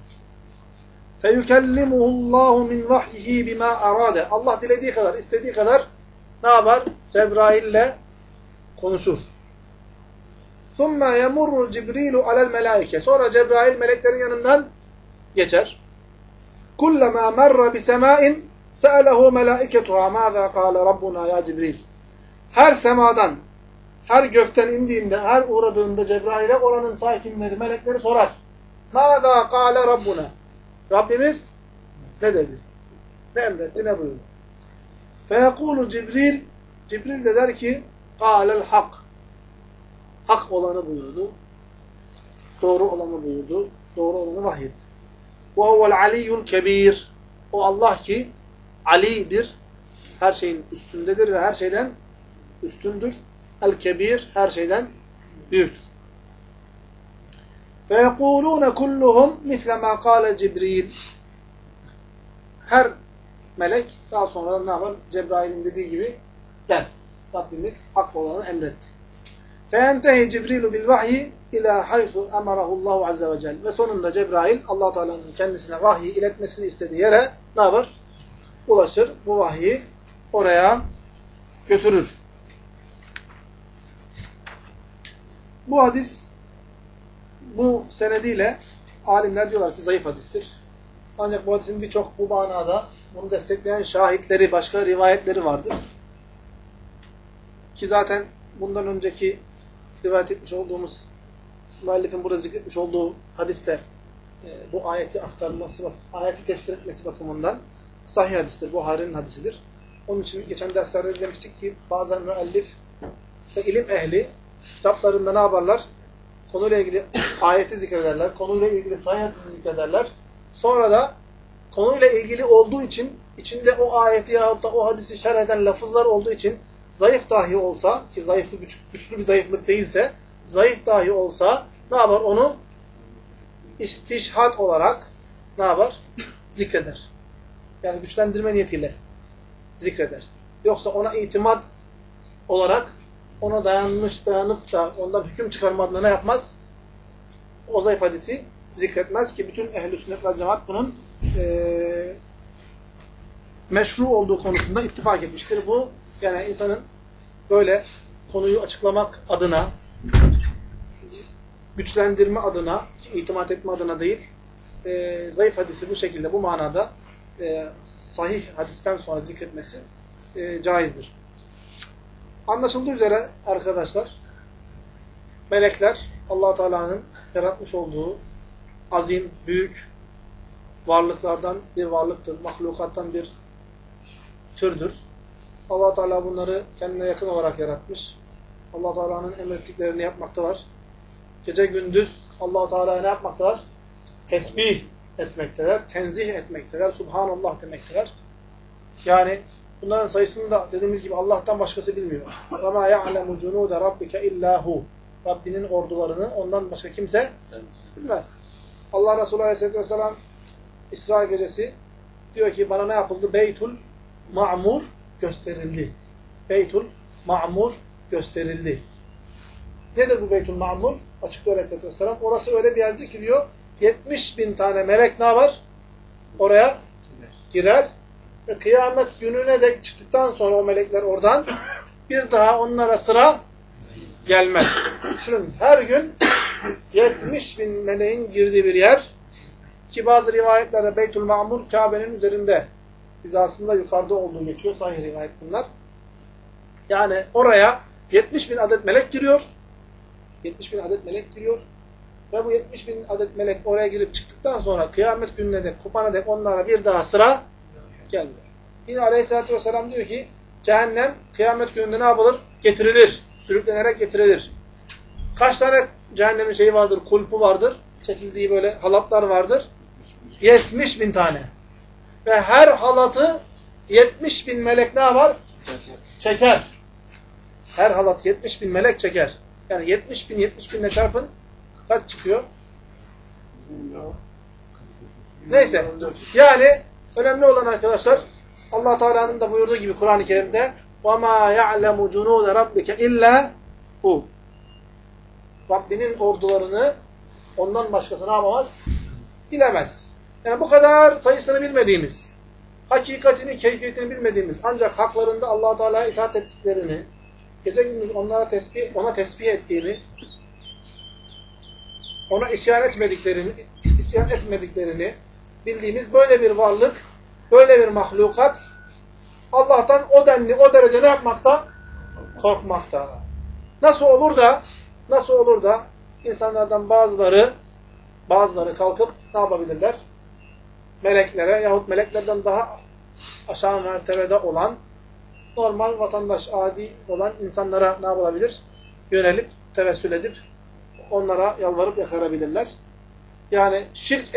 Feyükellimuhullahu min vahyihi bima arade. Allah dilediği kadar, istediği kadar ne yapar? Cebrail'le konuşur. ثُمَّ يَمُرُّ Cibrilu alel melaike. Sonra Cebrail meleklerin yanından geçer. كُلَّمَا مَرَّ بِسَمَاءٍ سَأَلَهُ مَلَائِكَتُهَا مَاذَا قَالَ رَبُّنَا يَا Cibril. Her semadan, her gökten indiğinde, her uğradığında Cebrail'e oranın sakinleri, melekleri sorar. مَاذَا قَالَ رَبُّنَا. Rabbimiz ne dedi? Ne emretti, ne buyurdu? فَيَقُولُ Cibril. Cibril de der ki قَالَ الْحَقِّ. Hak olanı buyurdu. Doğru olanı buyurdu. Doğru olanı vahyetti. وَهُوَ الْعَلِيُّ الْكَب۪يرِ. O Allah ki Ali'dir. Her şeyin üstündedir ve her şeyden üstündür. El-Kebir, her şeyden büyüktür. فَيَقُولُونَ كُلُّهُمْ مِثْلَ مَا قَالَ Cibril. Her melek daha sonra ne yapar? Cebrail'in dediği gibi der. Rabbimiz hak olanı emretti. فَيَنْتَهِ Cibrilu بِالْوَحْيِ اِلَى حَيْثُ اَمَرَهُ اللّٰهُ عَزَّ وَجَلَّ. Ve sonunda Cebrail Allah Teala'nın kendisine vahyi iletmesini istediği yere ne yapar? Ulaşır. Bu vahyi oraya götürür. Bu hadis bu senediyle alimler diyorlar ki zayıf hadistir. Ancak bu hadisin birçok bu manada bunu destekleyen şahitleri, başka rivayetleri vardır. Ki zaten bundan önceki rivayet etmiş olduğumuz müellifin burada zikretmiş olduğu hadiste bu ayeti aktarması, ayeti tefsir etmesi bakımından sahih hadistir. Buhari'nin hadisidir. Onun için geçen derslerde demiştik ki bazen müellif ve ilim ehli kitaplarında ne yaparlar? Konuyla ilgili ayeti zikrederler. Konuyla ilgili sahih hadisi zikrederler. Sonra da konuyla ilgili olduğu için içinde o ayeti yahut da o hadisi şerh eden lafızlar olduğu için zayıf dahi olsa ki zayıfı güçlü bir zayıflık değilse zayıf dahi olsa ne yapar? Onu istişhat olarak ne yapar? Zikreder. Yani güçlendirme niyetiyle zikreder. Yoksa ona itimat olarak ona dayanıp da ondan hüküm çıkarma adına ne yapmaz? O zayıf hadisi zikretmez ki bütün ehl-i sünnet ve cemaat bunun meşru olduğu konusunda ittifak etmiştir. Bu yani insanın böyle konuyu açıklamak adına, güçlendirme adına, itimat etme adına değil, zayıf hadisi bu şekilde, bu manada sahih hadisten sonra zikretmesi caizdir. Anlaşıldığı üzere arkadaşlar, melekler Allah Teala'nın yaratmış olduğu azim, büyük varlıklardan bir varlıktır, mahlukattan bir türdür. Allah Teala bunları kendine yakın olarak yaratmış. Allah Teala'nın emrettiklerini yapmaktalar. gece gündüz Allah-u Teala'ya ne yapmaktalar? Tesbih etmekteler, tenzih etmekteler, Subhanallah demekteler. Yani bunların sayısını da dediğimiz gibi Allah'tan başkası bilmiyor. وَمَا يَعْلَمُ جُنُودَ رَبِّكَ اِلَّا هُ Rabbinin ordularını ondan başka kimse bilmez. Allah Resulü Aleyhisselatü Vesselam İsra gecesi diyor ki bana ne yapıldı? Beytul Ma'mur gösterildi. Beytul Ma'mur gösterildi. Nedir bu Beytul Ma'mur? Açıklıyor Aleyhisselatü Vesselam. Orası öyle bir yerdir ki diyor 70.000 tane melek ne var? Oraya girer. Ve kıyamet gününe de çıktıktan sonra o melekler oradan bir daha onlara sıra gelmez. Düşünün her gün 70.000 meleğin girdiği bir yer ki bazı rivayetlerde Beytul Ma'mur Kabe'nin üzerinde hizasında yukarıda olduğu geçiyor. Sahih rivayet bunlar. Yani oraya 70.000 adet melek giriyor. 70.000 adet melek giriyor. Ve bu 70.000 adet melek oraya girip çıktıktan sonra kıyamet gününe dek, kopana dek onlara bir daha sıra gelmiyor. Yine Aleyhisselatü Vesselam diyor ki cehennem kıyamet gününde ne yapılır? Getirilir. Sürüklenerek getirilir. Kaç tane cehennemin şeyi vardır? Kulpu vardır. Çekildiği böyle halatlar vardır. 70.000 tane. Ve her halatı 70.000 melek ne yapar? Çeker. Her halat 70.000 melek çeker. Yani 70.000 ile çarpın. Kaç çıkıyor? Neyse. Yani önemli olan arkadaşlar Allah Teala'nın da buyurduğu gibi Kur'an-ı Kerim'de وَمَا يَعْلَمُ جُنُودَ رَبِّكَ اِلَّا هُ Rabbinin ordularını ondan başkası ne yapamaz? Bilemez. Yani bu kadar sayısını bilmediğimiz, hakikatini, keyfiyetini bilmediğimiz, ancak haklarında Allah Teala'ya itaat ettiklerini, gece gündüz ona tesbih ettiğini, ona isyan etmediklerini bildiğimiz böyle bir varlık, böyle bir mahlukat Allah'tan o denli, o derece ne yapmakta? Korkmakta. Nasıl olur da insanlardan bazıları kalkıp ne yapabilirler? Meleklere yahut meleklerden daha aşağı mertebede olan normal vatandaş, adi olan insanlara ne yapılabilir? Yönelip, tevessül edip onlara yalvarıp yakarabilirler. Yani şirk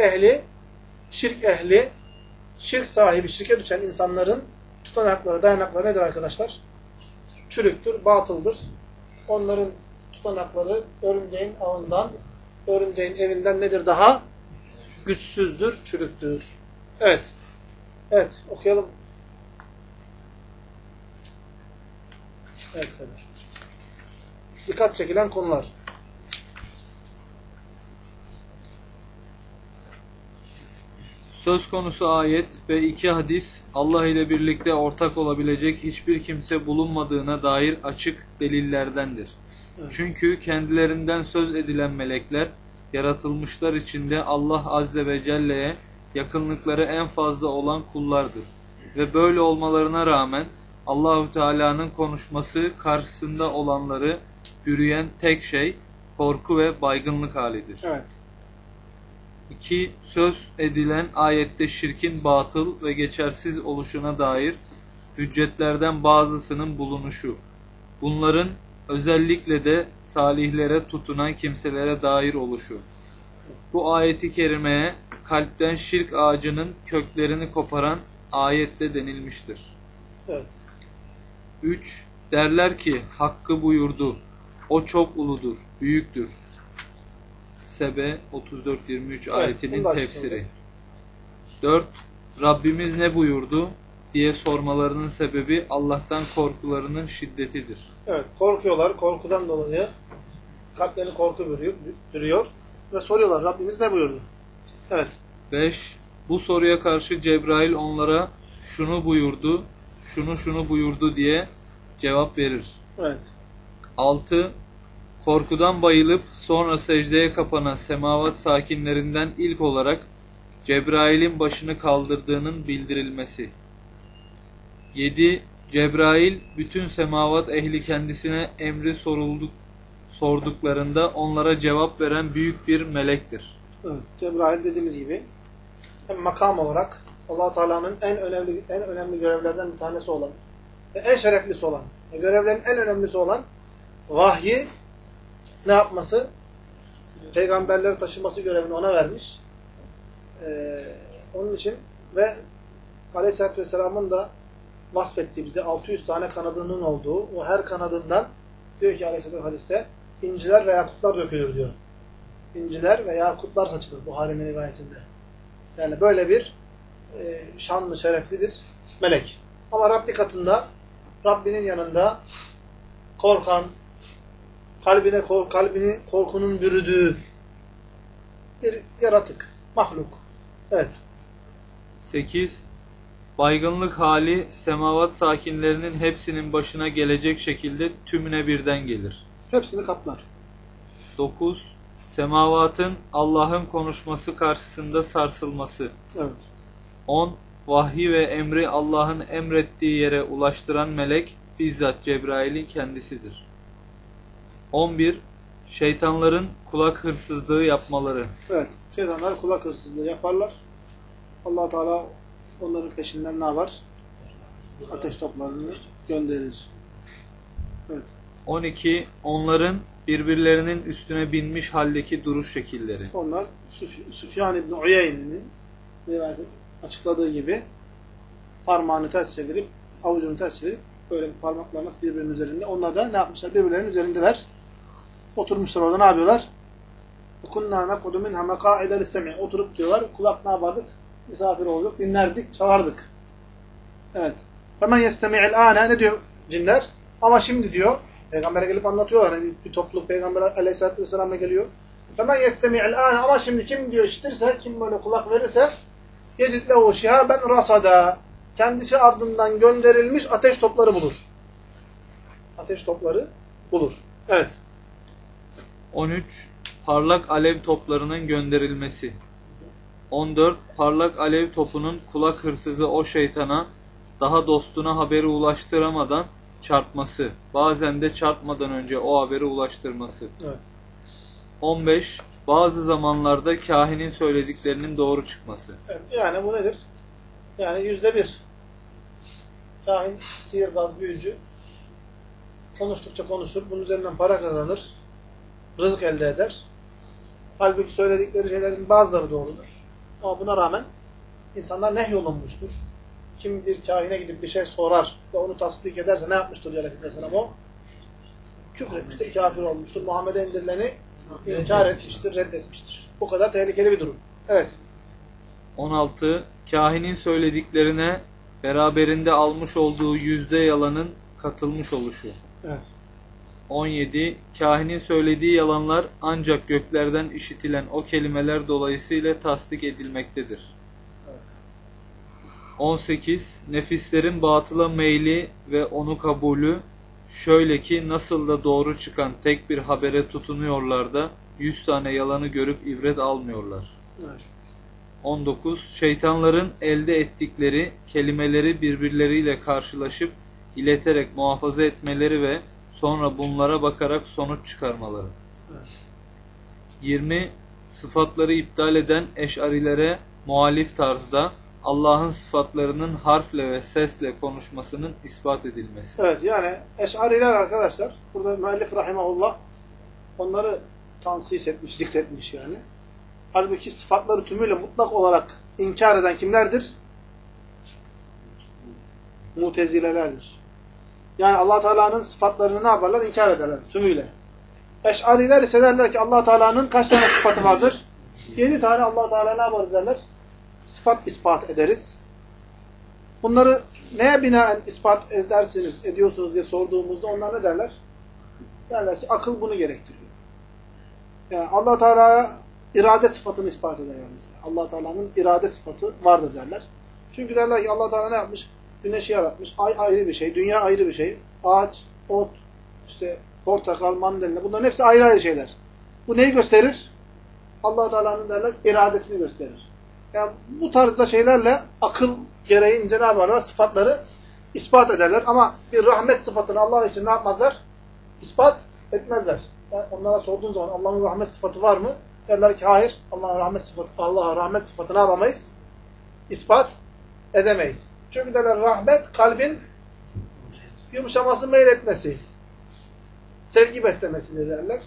sahibi, şirke düşen insanların tutanakları, dayanakları nedir arkadaşlar? Çürüktür, batıldır. Onların tutanakları örümceğin ağından, örümceğin evinden nedir daha? Güçsüzdür, çürüktür. Evet. Evet, okuyalım. Evet, evet. Dikkat çekilen konular. Söz konusu ayet ve 2 hadis Allah ile birlikte ortak olabilecek hiçbir kimse bulunmadığına dair açık delillerdendir. Evet. Çünkü kendilerinden söz edilen melekler yaratılmışlar içinde Allah Azze ve Celle'ye yakınlıkları en fazla olan kullardır. Ve böyle olmalarına rağmen Allahu Teala'nın konuşması karşısında olanları bürüyen tek şey korku ve baygınlık halidir. Evet. 2. Söz edilen ayette şirkin batıl ve geçersiz oluşuna dair hüccetlerden bazısının bulunuşu. Bunların özellikle de salihlere tutunan kimselere dair oluşu. Bu ayeti kerimeye kalpten şirk ağacının köklerini koparan ayette denilmiştir. Evet. 3. Derler ki Hakkı buyurdu. O çok uludur, büyüktür. Sebe 34-23 ayetinin tefsiri. 4. Rabbimiz ne buyurdu diye sormalarının sebebi Allah'tan korkularının şiddetidir. Evet, korkuyorlar. Korkudan dolayı kalplerini korku bürüyor ve soruyorlar Rabbimiz ne buyurdu? Evet. 5. Bu soruya karşı Cebrail onlara şunu buyurdu, şunu buyurdu diye cevap verir. Evet. 6. Korkudan bayılıp sonra secdeye kapanan semavat sakinlerinden ilk olarak Cebrail'in başını kaldırdığının bildirilmesi. 7. Cebrail bütün semavat ehli kendisine emri sorduklarında onlara cevap veren büyük bir melektir. Evet. Cebrail dediğimiz gibi hem makam olarak Allah Teala'nın en önemli görevlerden bir tanesi olan ve en şereflisi olan, görevlerin en önemlisi olan vahyi ne yapması? peygamberleri taşıması görevini ona vermiş. Onun için ve Aleyhisselatü Vesselam'ın da vasfettiği bize 600 tane kanadının olduğu, o her kanadından diyor ki Aleyhisselatü hadiste inciler ve yakutlar dökülür diyor. İnciler ve yakutlar saçılır Buhari'nin rivayetinde. Yani böyle bir şanlı, şerefli bir melek. Ama Rabbi katında, Rabbinin yanında korkan, kalbini korkunun bürüdüğü bir yaratık, mahluk. Evet. 8. Baygınlık hali semavat sakinlerinin hepsinin başına gelecek şekilde tümüne birden gelir. Hepsini kaplar. 9. Semavatın Allah'ın konuşması karşısında sarsılması. Evet. 10. Vahyi ve emri Allah'ın emrettiği yere ulaştıran melek bizzat Cebrail'in kendisidir. 11. Şeytanların kulak hırsızlığı yapmaları. Evet. Şeytanlar kulak hırsızlığı yaparlar. Allah Teala onların peşinden ne yapar? Ateş toplarını gönderir. Evet. 12. Onların birbirlerinin üstüne binmiş haldeki duruş şekilleri. Onlar Süfyan İbni Uyeyne'nin açıkladığı gibi parmağını ters çevirip, avucunu ters çevirip böyle parmaklar nasıl birbirinin üzerinde. Onlar da ne yapmışlar? Birbirlerinin üzerindeler. Oturmuşlar orada ne yapıyorlar? Kunna naqudu minha maqa'ida lis-sem'i. Oturup diyorlar. Kulak ne yapardık? Misafir olduk, dinlerdik, çalardık. Evet. Femen yestemi'il âne ne diyor cinler? Ama şimdi diyor, Peygamber'e gelip anlatıyorlar. Hani bir topluluk Peygamber Aleyhisselatü Vesselam'a geliyor. Femen yestemi'il âne ama şimdi kim diyor işitirse, kim böyle kulak verirse yecid lehu şihaben rasada. Kendisi ardından gönderilmiş ateş topları bulur. Ateş topları bulur. Evet. 13. Parlak alev toplarının gönderilmesi. 14. Parlak alev topunun kulak hırsızı o şeytana daha dostuna haberi ulaştıramadan çarpması. Bazen de çarpmadan önce o haberi ulaştırması. Evet. 15. Bazı zamanlarda kahinin söylediklerinin doğru çıkması. Evet, yani bu nedir? Yani %1. Kahin, sihirbaz, büyücü konuştukça konuşur. Bunun üzerinden para kazanır. Rızık elde eder. Halbuki söyledikleri şeylerin bazıları doğrudur. Ama buna rağmen insanlar nehyolunmuştur. Kim bir kahine gidip bir şey sorar ve onu tasdik ederse ne yapmıştır diyor Aleyhisselam o? Küfür etmiştir, kafir olmuştur. Muhammed'e indirileni inkar etmiştir, reddetmiştir. Bu kadar tehlikeli bir durum. Evet. 16. Kahinin söylediklerine beraberinde almış olduğu yüzde yalanın katılmış oluşu. Evet. 17. Kahinin söylediği yalanlar ancak göklerden işitilen o kelimeler dolayısıyla tasdik edilmektedir. Evet. 18. Nefislerin batıla meyli ve onu kabulü şöyle ki nasıl da doğru çıkan tek bir habere tutunuyorlar da 100 tane yalanı görüp ibret almıyorlar. Evet. 19. Şeytanların elde ettikleri kelimeleri birbirleriyle karşılaşıp ileterek muhafaza etmeleri ve sonra bunlara bakarak sonuç çıkarmaları. Evet. 20. Sıfatları iptal eden eşarilere muhalif tarzda Allah'ın sıfatlarının harfle ve sesle konuşmasının ispat edilmesi. Evet, yani eşariler arkadaşlar, burada müellif rahimahullah onları tansis etmiş, zikretmiş yani. Halbuki sıfatları tümüyle mutlak olarak inkar eden kimlerdir? Mutezilelerdir. Yani Allah Teala'nın sıfatlarını ne yaparlar? İnkar ederler tümüyle. Eş'ariler ise derler ki Allah Teala'nın kaç tane sıfatı vardır? 7 tane Allah Teala ne yaparız derler? Sıfat ispat ederiz. Bunları neye binaen ispat ediyorsunuz diye sorduğumuzda onlar ne derler? Derler ki akıl bunu gerektiriyor. Yani Allah Teala'ya irade sıfatını ispat ederler mesela. Allah Teala'nın irade sıfatı vardır derler. Çünkü derler ki Allah Teala ne yapmış? Güneşi yaratmış. Ay ayrı bir şey, dünya ayrı bir şey. Ağaç, ot, işte portakal, mandalina bunların hepsi ayrı ayrı şeyler. Bu neyi gösterir? Allah Teala'nın derler iradesini gösterir. Yani bu tarzda şeylerle akıl gereğince ne yaparlar? Sıfatları ispat ederler. Ama bir rahmet sıfatını Allah için ne yapmazlar? İspat etmezler. Yani onlara sorduğun zaman Allah'ın rahmet sıfatı var mı? Derler ki hayır. Allah'a rahmet sıfatını yapamayız. İspat edemeyiz. Çünkü derler rahmet kalbin yumuşaması, meyletmesi. Sevgi beslemesidir derler.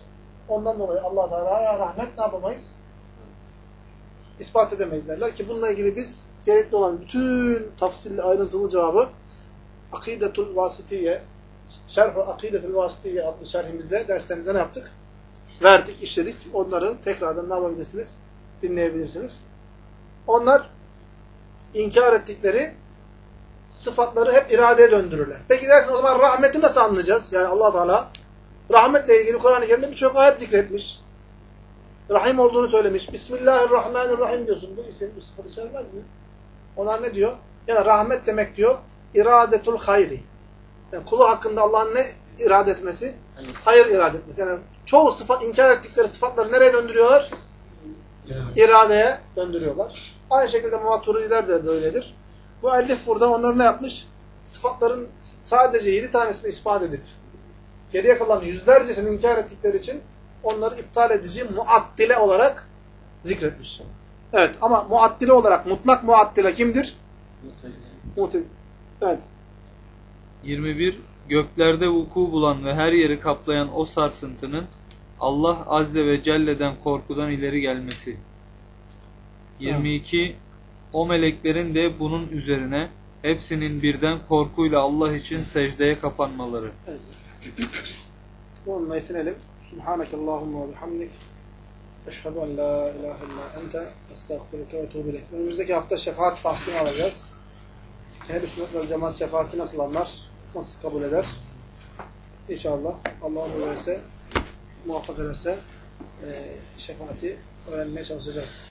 Ondan dolayı Allah Teala'ya rahmet ne yapamayız? İspat edemeyiz derler ki bununla ilgili biz gerekli olan bütün tafsilli ayrıntılı cevabı Akidetul Vasitiye, Şerh-i Akidetul Vasitiye adlı şerhimizde derslerimize ne yaptık? Verdik, işledik. Onları tekrardan ne yapabilirsiniz? Dinleyebilirsiniz. Onlar inkar ettikleri sıfatları hep iradeye döndürürler. Peki dersin o zaman rahmeti nasıl anlayacağız? Yani Allah Teala rahmetle ilgili Kur'an-ı Kerim'de birçok ayet zikretmiş. Rahim olduğunu söylemiş. Bismillahirrahmanirrahim diyorsun. Bu isim, bu sıfat içermez mi? Onlar ne diyor? Yani rahmet demek diyor, iradetul hayri. Yani kulu hakkında Allah'ın ne irade etmesi? Hayır irade etmesi. Yani çoğu sıfat, inkar ettikleri sıfatları nereye döndürüyorlar? İradeye döndürüyorlar. Aynı şekilde Maturidiler de böyledir. Bu elif burada onları ne yapmış? Sıfatların sadece 7 tanesini ispat edip geriye kalan yüzlercesini inkar ettikleri için onları iptal edici muaddile olarak zikretmiş. Evet ama muaddile olarak mutlak muaddile kimdir? Mu'tezile. Evet. 21. Göklerde vuku bulan ve her yeri kaplayan o sarsıntının Allah Azze ve Celle'den korkudan ileri gelmesi. 22. O meleklerin de bunun üzerine hepsinin birden korkuyla Allah için secdeye kapanmaları. Evet. Bununla yetinelim. Subhanakallahumma ve bihamdik. Eşhedü en la ilahe illa ente estağfiruke ve etûbü ileyk. Önümüzdeki hafta şefaat bahsini alacağız. Ehl-i sünnet vel cemaat şefaati nasıl anlar? Nasıl kabul eder? İnşallah Allah öyleyse muvaffak ederse şefaati öğrenmeye çalışacağız.